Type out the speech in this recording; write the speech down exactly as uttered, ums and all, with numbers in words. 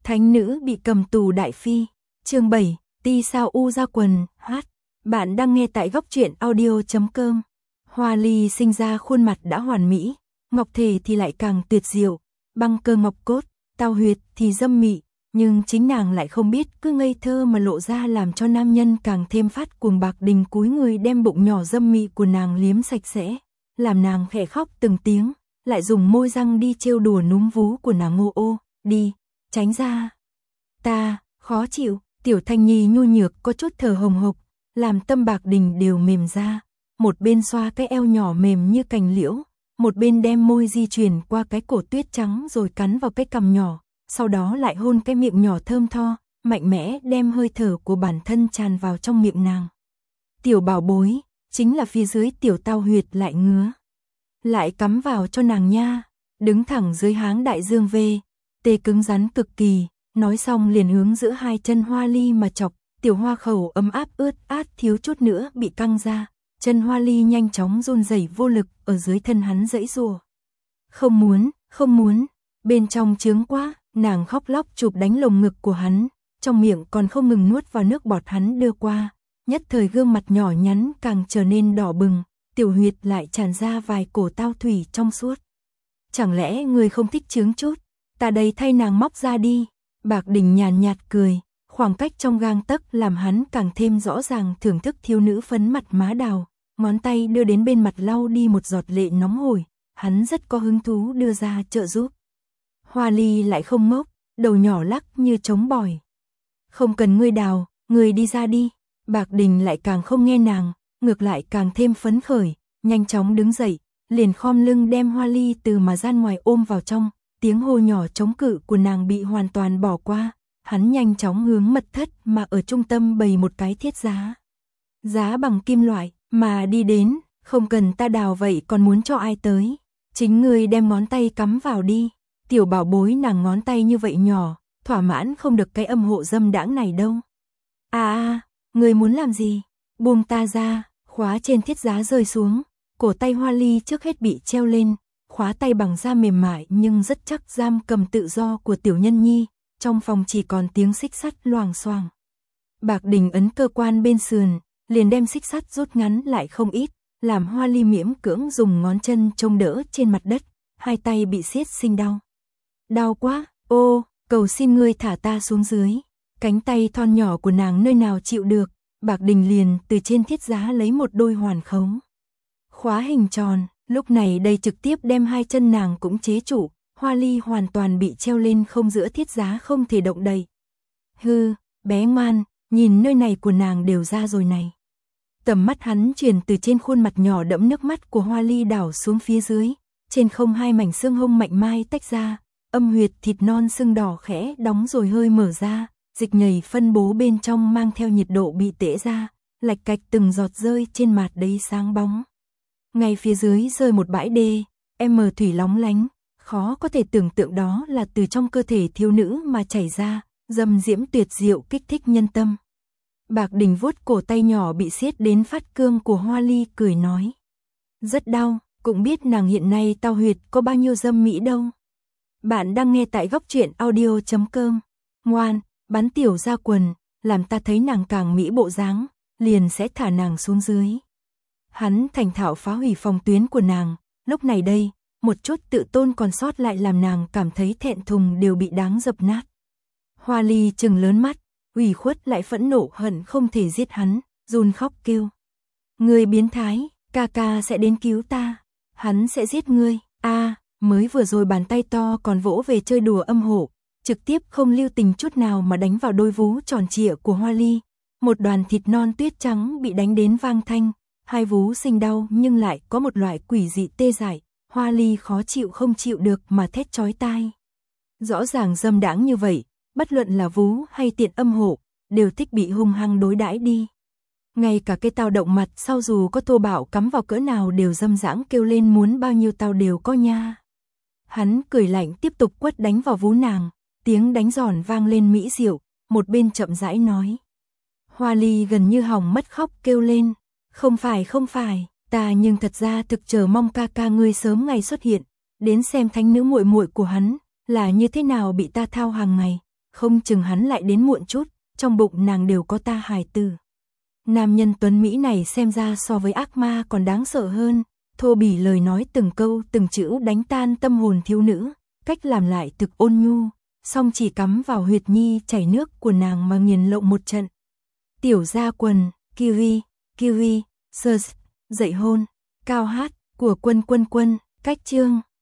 Thánh nữ bị cầm tù đại phi. Chương bảy, ti sao u ra quần, hát. Bạn đang nghe tại góc truyện audio chấm com. Hoa Ly sinh ra khuôn mặt đã hoàn mỹ, ngọc thể thì lại càng tuyệt diệu, băng cơ ngọc cốt, tao huyệt thì dâm mị, nhưng chính nàng lại không biết cứ ngây thơ mà lộ ra làm cho nam nhân càng thêm phát cuồng. Bạc Đình cúi người đem bụng nhỏ dâm mị của nàng liếm sạch sẽ, làm nàng khẽ khóc từng tiếng, lại dùng môi răng đi trêu đùa núm vú của nàng. Ngô ô, đi, tránh ra. Ta, khó chịu. Tiểu Thanh Nhi nhu nhược có chút thở hồng hộc, làm tâm Bạc Đình đều mềm ra, một bên xoa cái eo nhỏ mềm như cành liễu, một bên đem môi di chuyển qua cái cổ tuyết trắng rồi cắn vào cái cằm nhỏ, sau đó lại hôn cái miệng nhỏ thơm tho, mạnh mẽ đem hơi thở của bản thân tràn vào trong miệng nàng. Tiểu bảo bối, chính là phía dưới tiểu tao huyệt lại ngứa, lại cắm vào cho nàng nha, đứng thẳng dưới háng đại dương về, tê cứng rắn cực kỳ. Nói xong liền hướng giữa hai chân Hoa Ly mà chọc, tiểu hoa khẩu ấm áp ướt át thiếu chút nữa bị căng ra, chân Hoa Ly nhanh chóng run rẩy vô lực ở dưới thân hắn giãy giụa. Không muốn, không muốn, bên trong chướng quá, nàng khóc lóc chụp đánh lồng ngực của hắn, trong miệng còn không ngừng nuốt vào nước bọt hắn đưa qua, nhất thời gương mặt nhỏ nhắn càng trở nên đỏ bừng, tiểu huyệt lại tràn ra vài cổ tao thủy trong suốt. Chẳng lẽ người không thích chướng chút, ta đây thay nàng móc ra đi. Bạc Đình nhàn nhạt cười, khoảng cách trong gang tấc làm hắn càng thêm rõ ràng thưởng thức thiếu nữ phấn mặt má đào, ngón tay đưa đến bên mặt lau đi một giọt lệ nóng hổi, hắn rất có hứng thú đưa ra trợ giúp. Hoa Ly lại không ngốc, đầu nhỏ lắc như trống bỏi. Không cần ngươi đào, ngươi đi ra đi. Bạc Đình lại càng không nghe nàng, ngược lại càng thêm phấn khởi, nhanh chóng đứng dậy, liền khom lưng đem Hoa Ly từ mà gian ngoài ôm vào trong. Tiếng hô nhỏ chống cự của nàng bị hoàn toàn bỏ qua, hắn nhanh chóng hướng mật thất mà ở trung tâm bày một cái thiết giá. Giá bằng kim loại, mà đi đến, không cần ta đào vậy còn muốn cho ai tới. Chính ngươi đem ngón tay cắm vào đi, tiểu bảo bối nàng ngón tay như vậy nhỏ, thỏa mãn không được cái âm hộ dâm đãng này đâu. À à, ngươi muốn làm gì? Buông ta ra, khóa trên thiết giá rơi xuống, cổ tay Hoa Ly trước hết bị treo lên. Khóa tay bằng da mềm mại nhưng rất chắc giam cầm tự do của tiểu nhân nhi, trong phòng chỉ còn tiếng xích sắt loảng xoảng. Bạc Đình ấn cơ quan bên sườn, liền đem xích sắt rút ngắn lại không ít, làm Hoa Ly miễn cưỡng dùng ngón chân trông đỡ trên mặt đất, hai tay bị siết sinh đau. Đau quá, ô, cầu xin ngươi thả ta xuống dưới. Cánh tay thon nhỏ của nàng nơi nào chịu được, Bạc Đình liền từ trên thiết giá lấy một đôi hoàn khấu. Khóa hình tròn. Lúc này đây trực tiếp đem hai chân nàng cũng chế trụ, Hoa Ly hoàn toàn bị treo lên không giữa thiết giá không thể động đậy. Hư, bé ngoan, nhìn nơi này của nàng đều ra rồi này. Tầm mắt hắn chuyển từ trên khuôn mặt nhỏ đẫm nước mắt của Hoa Ly đảo xuống phía dưới, trên không hai mảnh xương hông mạnh mai tách ra, âm huyệt thịt non sưng đỏ khẽ đóng rồi hơi mở ra, dịch nhầy phân bố bên trong mang theo nhiệt độ bị tễ ra, lạch cạch từng giọt rơi trên mặt đấy sáng bóng. Ngay phía dưới rơi một bãi đê, em mờ thủy lóng lánh, khó có thể tưởng tượng đó là từ trong cơ thể thiếu nữ mà chảy ra, dâm diễm tuyệt diệu kích thích nhân tâm. Bạc Đình vuốt cổ tay nhỏ bị siết đến phát cương của Hoa Ly cười nói. Rất đau, cũng biết nàng hiện nay tao huyệt có bao nhiêu dâm mỹ đâu. Bạn đang nghe tại góc truyện audio chấm com. Ngoan, bắn tiểu ra quần, làm ta thấy nàng càng mỹ bộ dáng, liền sẽ thả nàng xuống dưới. Hắn thành thạo phá hủy phòng tuyến của nàng, lúc này đây, một chút tự tôn còn sót lại làm nàng cảm thấy thẹn thùng đều bị đáng dập nát. Hoa Ly trừng lớn mắt, ủy khuất lại phẫn nộ hận không thể giết hắn, run khóc kêu. Ngươi biến thái, ca ca sẽ đến cứu ta, hắn sẽ giết ngươi. A, à, mới vừa rồi bàn tay to còn vỗ về chơi đùa âm hộ, trực tiếp không lưu tình chút nào mà đánh vào đôi vú tròn trịa của Hoa Ly, một đoàn thịt non tuyết trắng bị đánh đến vang thanh. Hai vú sinh đau nhưng lại có một loại quỷ dị tê dại, Hoa Ly khó chịu không chịu được mà thét chói tai. Rõ ràng dâm đãng như vậy, bất luận là vú hay tiện âm hộ, đều thích bị hung hăng đối đãi đi. Ngay cả cái tao động mặt sau dù có thô bạo cắm vào cỡ nào đều dâm dãng kêu lên muốn bao nhiêu tao đều có nha. Hắn cười lạnh tiếp tục quất đánh vào vú nàng, tiếng đánh giòn vang lên mỹ diệu, một bên chậm rãi nói. Hoa Ly gần như hỏng mất khóc kêu lên. Không phải không phải, ta nhưng thật ra thực chờ mong ca ca ngươi sớm ngày xuất hiện, đến xem thánh nữ muội muội của hắn là như thế nào bị ta thao hàng ngày. không chừng hắn lại đến muộn chút, trong bụng nàng đều có ta hài tử. Nam nhân tuấn Mỹ này xem ra so với ác ma còn đáng sợ hơn, thô bỉ lời nói từng câu từng chữ đánh tan tâm hồn thiếu nữ, cách làm lại thực ôn nhu, song chỉ cắm vào huyệt nhi chảy nước của nàng mà nghiền lộng một trận. Tiểu gia quần, Kiri, Kiri, Surs, dậy hôn, cao hát, của quân quân quân, cách chương.